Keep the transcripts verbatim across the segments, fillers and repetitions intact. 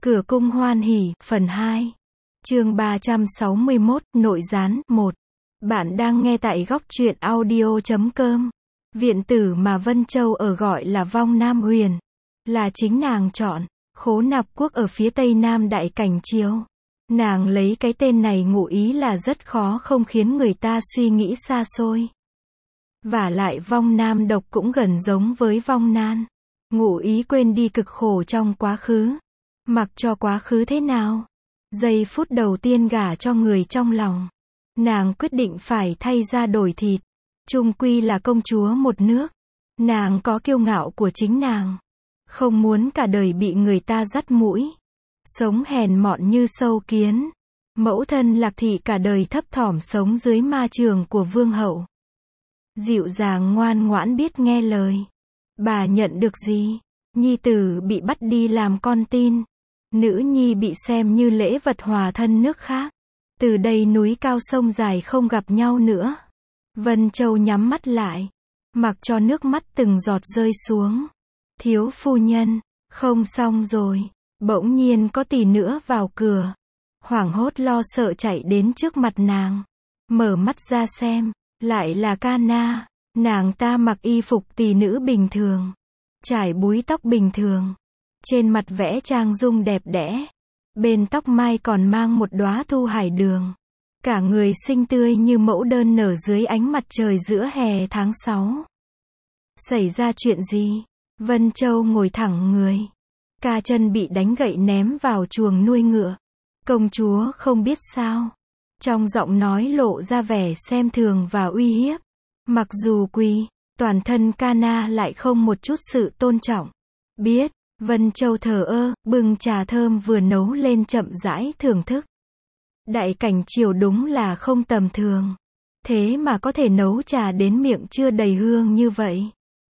Cửa cung hoan hỉ, phần hai. Chương ba trăm sáu mươi mốt, nội gián, một. Bạn đang nghe tại góc truyện audio chấm com. Viện tử mà Vân Châu ở gọi là Vong Nam Huyền. Là chính nàng chọn. Khố Nạp Quốc ở phía tây nam Đại Cảnh Triều. Nàng lấy cái tên này ngụ ý là rất khó không khiến người ta suy nghĩ xa xôi. Vả lại Vong Nam độc cũng gần giống với Vong Nan. Ngụ ý quên đi cực khổ trong quá khứ. Mặc cho quá khứ thế nào, giây phút đầu tiên gả cho người trong lòng, nàng quyết định phải thay da đổi thịt. Chung quy là công chúa một nước, nàng có kiêu ngạo của chính nàng, không muốn cả đời bị người ta dắt mũi, sống hèn mọn như sâu kiến. Mẫu thân Lạc Thị cả đời thấp thỏm sống dưới ma trường của vương hậu, dịu dàng ngoan ngoãn biết nghe lời. Bà nhận được gì? Nhi tử bị bắt đi làm con tin, nữ nhi bị xem như lễ vật hòa thân nước khác. Từ đây núi cao sông dài không gặp nhau nữa. Vân Châu nhắm mắt lại, mặc cho nước mắt từng giọt rơi xuống. Thiếu phu nhân, không xong rồi. Bỗng nhiên có tỷ nữa vào cửa, hoảng hốt lo sợ chạy đến trước mặt nàng. Mở mắt ra xem, lại là Cana. Nàng ta mặc y phục tỷ nữ bình thường, trải búi tóc bình thường, trên mặt vẽ trang dung đẹp đẽ, bên tóc mai còn mang một đóa thu hải đường. Cả người xinh tươi như mẫu đơn nở dưới ánh mặt trời giữa hè tháng sáu. Xảy ra chuyện gì? Vân Châu ngồi thẳng người. Ca Chân bị đánh gậy ném vào chuồng nuôi ngựa. Công chúa không biết sao? Trong giọng nói lộ ra vẻ xem thường và uy hiếp. Mặc dù quỳ, toàn thân Cana lại không một chút sự tôn trọng. Biết. Vân Châu thờ ơ, bưng trà thơm vừa nấu lên chậm rãi thưởng thức. Đại Cảnh Triều đúng là không tầm thường. Thế mà có thể nấu trà đến miệng chưa đầy hương như vậy.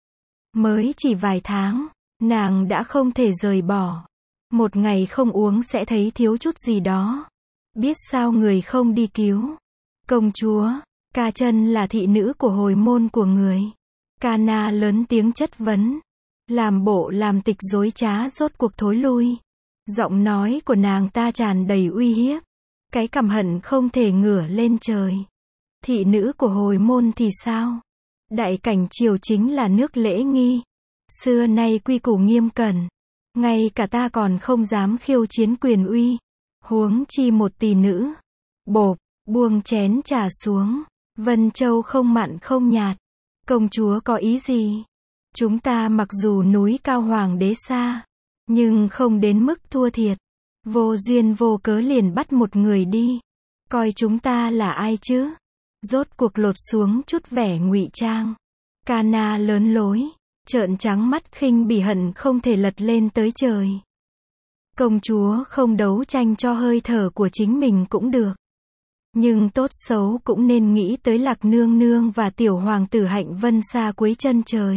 Mới chỉ vài tháng, nàng đã không thể rời bỏ. Một ngày không uống sẽ thấy thiếu chút gì đó. Biết sao người không đi cứu. Công chúa, Ca Chân là thị nữ của hồi môn của người. Cana lớn tiếng chất vấn. Làm bộ làm tịch dối trá rốt cuộc thối lui. Giọng nói của nàng ta tràn đầy uy hiếp. Cái cằm hận không thể ngửa lên trời. Thị nữ của hồi môn thì sao? Đại Cảnh Triều chính là nước lễ nghi. Xưa nay quy củ nghiêm cẩn. Ngay cả ta còn không dám khiêu chiến quyền uy. Huống chi một tỷ nữ. Bộp, buông chén trà xuống. Vân Châu không mặn không nhạt. Công chúa có ý gì? Chúng ta mặc dù núi cao hoàng đế xa, nhưng không đến mức thua thiệt. Vô duyên vô cớ liền bắt một người đi. Coi chúng ta là ai chứ? Rốt cuộc lột xuống chút vẻ ngụy trang. Cana lớn lối, trợn trắng mắt khinh bỉ hận không thể lật lên tới trời. Công chúa không đấu tranh cho hơi thở của chính mình cũng được. Nhưng tốt xấu cũng nên nghĩ tới Lạc nương nương và tiểu hoàng tử Hạnh Vân xa cuối chân trời.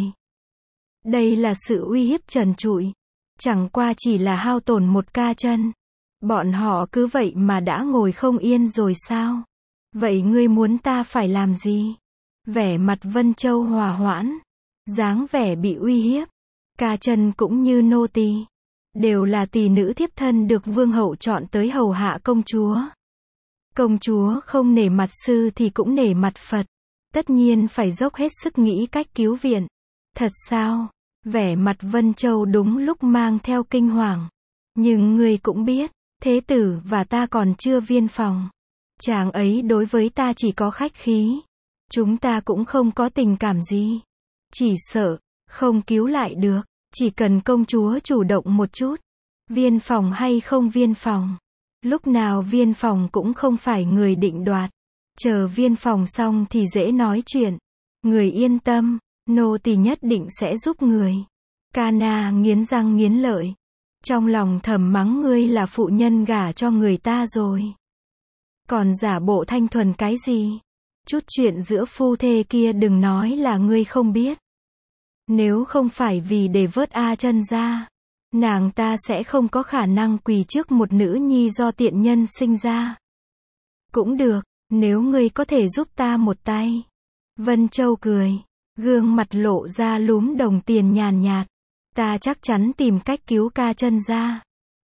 Đây là sự uy hiếp trần trụi. Chẳng qua chỉ là hao tổn một Ca Chân. Bọn họ cứ vậy mà đã ngồi không yên rồi sao? Vậy ngươi muốn ta phải làm gì? Vẻ mặt Vân Châu hòa hoãn, dáng vẻ bị uy hiếp. Ca Chân cũng như nô tỳ, đều là tỷ nữ thiếp thân được vương hậu chọn tới hầu hạ công chúa. Công chúa không nể mặt sư thì cũng nể mặt Phật. Tất nhiên phải dốc hết sức nghĩ cách cứu viện. Thật sao? Vẻ mặt Vân Châu đúng lúc mang theo kinh hoàng. Nhưng ngươi cũng biết, thế tử và ta còn chưa viên phòng. Chàng ấy đối với ta chỉ có khách khí. Chúng ta cũng không có tình cảm gì. Chỉ sợ, không cứu lại được. Chỉ cần công chúa chủ động một chút. Viên phòng hay không viên phòng. Lúc nào viên phòng cũng không phải người định đoạt. Chờ viên phòng xong thì dễ nói chuyện. Người yên tâm. Nô tỳ nhất định sẽ giúp người. Cana nghiến răng nghiến lợi. Trong lòng thầm mắng ngươi là phụ nhân gả cho người ta rồi. Còn giả bộ thanh thuần cái gì? Chút chuyện giữa phu thê kia đừng nói là ngươi không biết. Nếu không phải vì để vớt A Chân ra, nàng ta sẽ không có khả năng quỳ trước một nữ nhi do tiện nhân sinh ra. Cũng được, nếu ngươi có thể giúp ta một tay. Vân Châu cười. Gương mặt lộ ra lúm đồng tiền nhàn nhạt. Ta chắc chắn tìm cách cứu Ca Chân ra.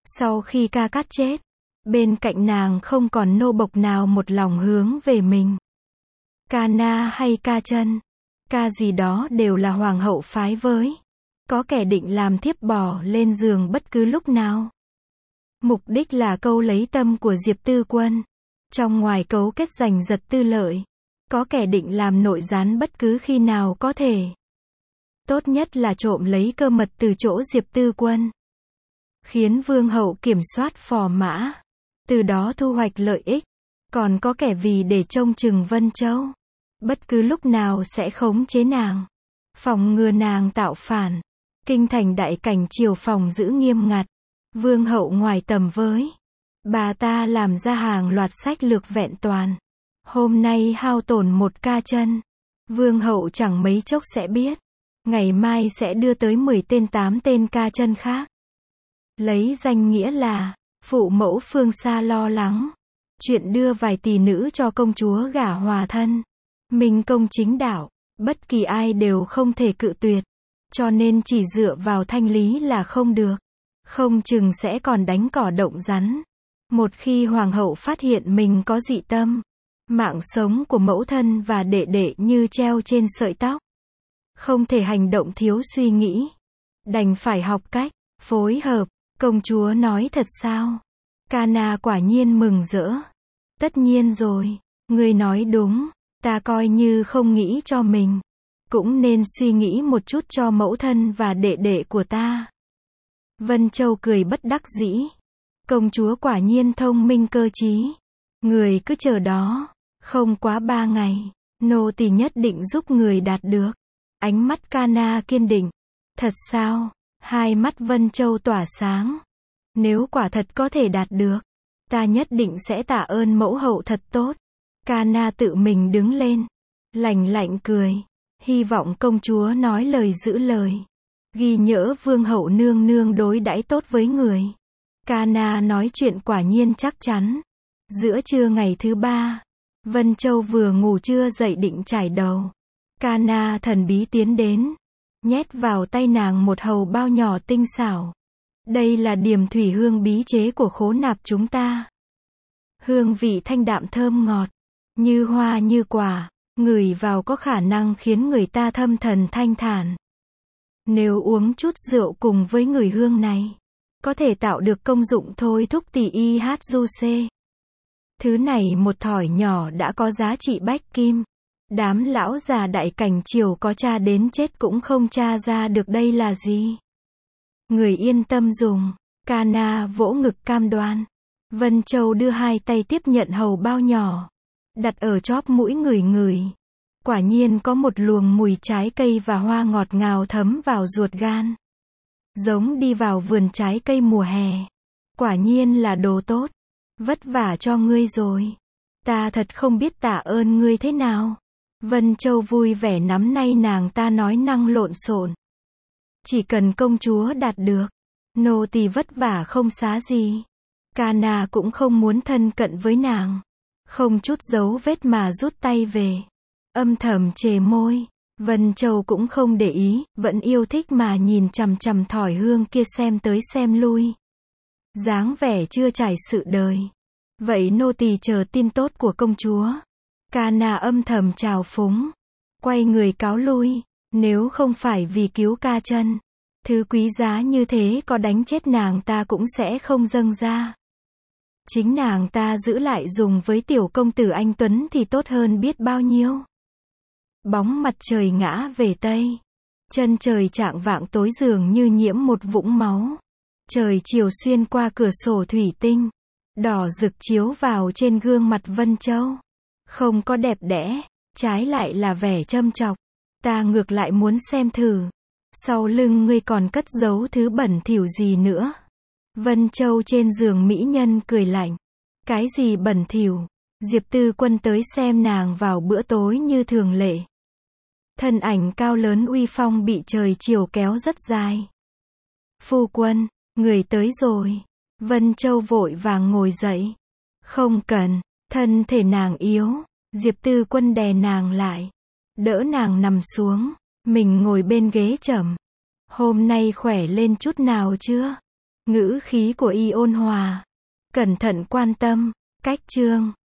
Sau khi Ca Cát chết, bên cạnh nàng không còn nô bộc nào một lòng hướng về mình. Ca Na hay Ca Chân, ca gì đó đều là hoàng hậu phái với. Có kẻ định làm thiếp bỏ lên giường bất cứ lúc nào. Mục đích là câu lấy tâm của Diệp Tư Quân. Trong ngoài cấu kết giành giật tư lợi. Có kẻ định làm nội gián bất cứ khi nào có thể. Tốt nhất là trộm lấy cơ mật từ chỗ Diệp Tư Quân. Khiến vương hậu kiểm soát phò mã. Từ đó thu hoạch lợi ích. Còn có kẻ vì để trông chừng Vân Châu. Bất cứ lúc nào sẽ khống chế nàng. Phòng ngừa nàng tạo phản. Kinh thành đại cảnh triều phòng giữ nghiêm ngặt. Vương hậu ngoài tầm với. Bà ta làm ra hàng loạt sách lược vẹn toàn. Hôm nay hao tổn một Ca Chân. Vương hậu chẳng mấy chốc sẽ biết. Ngày mai sẽ đưa tới mười tên tám tên Ca Chân khác. Lấy danh nghĩa là phụ mẫu phương xa lo lắng. Chuyện đưa vài tỷ nữ cho công chúa gả hòa thân. Minh công chính đạo. Bất kỳ ai đều không thể cự tuyệt. Cho nên chỉ dựa vào thanh lý là không được. Không chừng sẽ còn đánh cỏ động rắn. Một khi hoàng hậu phát hiện mình có dị tâm. Mạng sống của mẫu thân và đệ đệ như treo trên sợi tóc. Không thể hành động thiếu suy nghĩ. Đành phải học cách phối hợp. Công chúa nói thật sao? Ca Na quả nhiên mừng rỡ. Tất nhiên rồi. Ngươi nói đúng. Ta coi như không nghĩ cho mình. Cũng nên suy nghĩ một chút cho mẫu thân và đệ đệ của ta. Vân Châu cười bất đắc dĩ. Công chúa quả nhiên thông minh cơ trí. Người cứ chờ đó. Không quá ba ngày. Nô tỳ nhất định giúp người đạt được. Ánh mắt Ca Na kiên định. Thật sao? Hai mắt Vân Châu tỏa sáng. Nếu quả thật có thể đạt được. Ta nhất định sẽ tạ ơn mẫu hậu thật tốt. Ca Na tự mình đứng lên. Lạnh lạnh cười. Hy vọng công chúa nói lời giữ lời. Ghi nhớ vương hậu nương nương đối đãi tốt với người. Ca Na nói chuyện quả nhiên chắc chắn. Giữa trưa ngày thứ ba. Vân Châu vừa ngủ trưa dậy định trải đầu. Ca Na thần bí tiến đến. Nhét vào tay nàng một hầu bao nhỏ tinh xảo. Đây là điểm thủy hương bí chế của khố nạp chúng ta. Hương vị thanh đạm thơm ngọt. Như hoa như quả. Ngửi vào có khả năng khiến người ta thâm thần thanh thản. Nếu uống chút rượu cùng với người hương này. Có thể tạo được công dụng thôi thúc tỷ y hát du xê. Thứ này một thỏi nhỏ đã có giá trị bách kim. Đám lão già đại cảnh triều có tra đến chết cũng không tra ra được đây là gì. Người yên tâm dùng. Ca Na vỗ ngực cam đoan. Vân Châu đưa hai tay tiếp nhận hầu bao nhỏ. Đặt ở chóp mũi ngửi ngửi. Quả nhiên có một luồng mùi trái cây và hoa ngọt ngào thấm vào ruột gan. Giống đi vào vườn trái cây mùa hè. Quả nhiên là đồ tốt. Vất vả cho ngươi rồi. Ta thật không biết tạ ơn ngươi thế nào. Vân Châu vui vẻ nắm nay nàng ta nói năng lộn xộn. Chỉ cần công chúa đạt được. Nô tỳ vất vả không xá gì. Ca Na cũng không muốn thân cận với nàng. Không chút dấu vết mà rút tay về. Âm thầm chề môi. Vân Châu cũng không để ý, vẫn yêu thích mà nhìn chằm chằm thỏi hương kia xem tới xem lui. Dáng vẻ chưa trải sự đời. Vậy nô tỳ chờ tin tốt của công chúa. Ca Na âm thầm chào phúng. Quay người cáo lui. Nếu không phải vì cứu Ca Chân. Thứ quý giá như thế có đánh chết nàng ta cũng sẽ không dâng ra. Chính nàng ta giữ lại dùng với tiểu công tử anh Tuấn thì tốt hơn biết bao nhiêu. Bóng mặt trời ngã về Tây. Chân trời chạng vạng tối dường như nhiễm một vũng máu. Trời chiều xuyên qua cửa sổ thủy tinh. Đỏ rực chiếu vào trên gương mặt Vân Châu. Không có đẹp đẽ, trái lại là vẻ châm chọc. Ta ngược lại muốn xem thử. Sau lưng ngươi còn cất giấu thứ bẩn thỉu gì nữa. Vân Châu trên giường mỹ nhân cười lạnh. Cái gì bẩn thỉu? Diệp Tư Quân tới xem nàng vào bữa tối như thường lệ. Thân ảnh cao lớn uy phong bị trời chiều kéo rất dài. Phu quân, người tới rồi. Vân Châu vội vàng ngồi dậy. Không cần, thân thể nàng yếu. Diệp Tư Quân đè nàng lại. Đỡ nàng nằm xuống. Mình ngồi bên ghế chẩm. Hôm nay khỏe lên chút nào chưa? Ngữ khí của y ôn hòa. Cẩn thận quan tâm. Cách chương.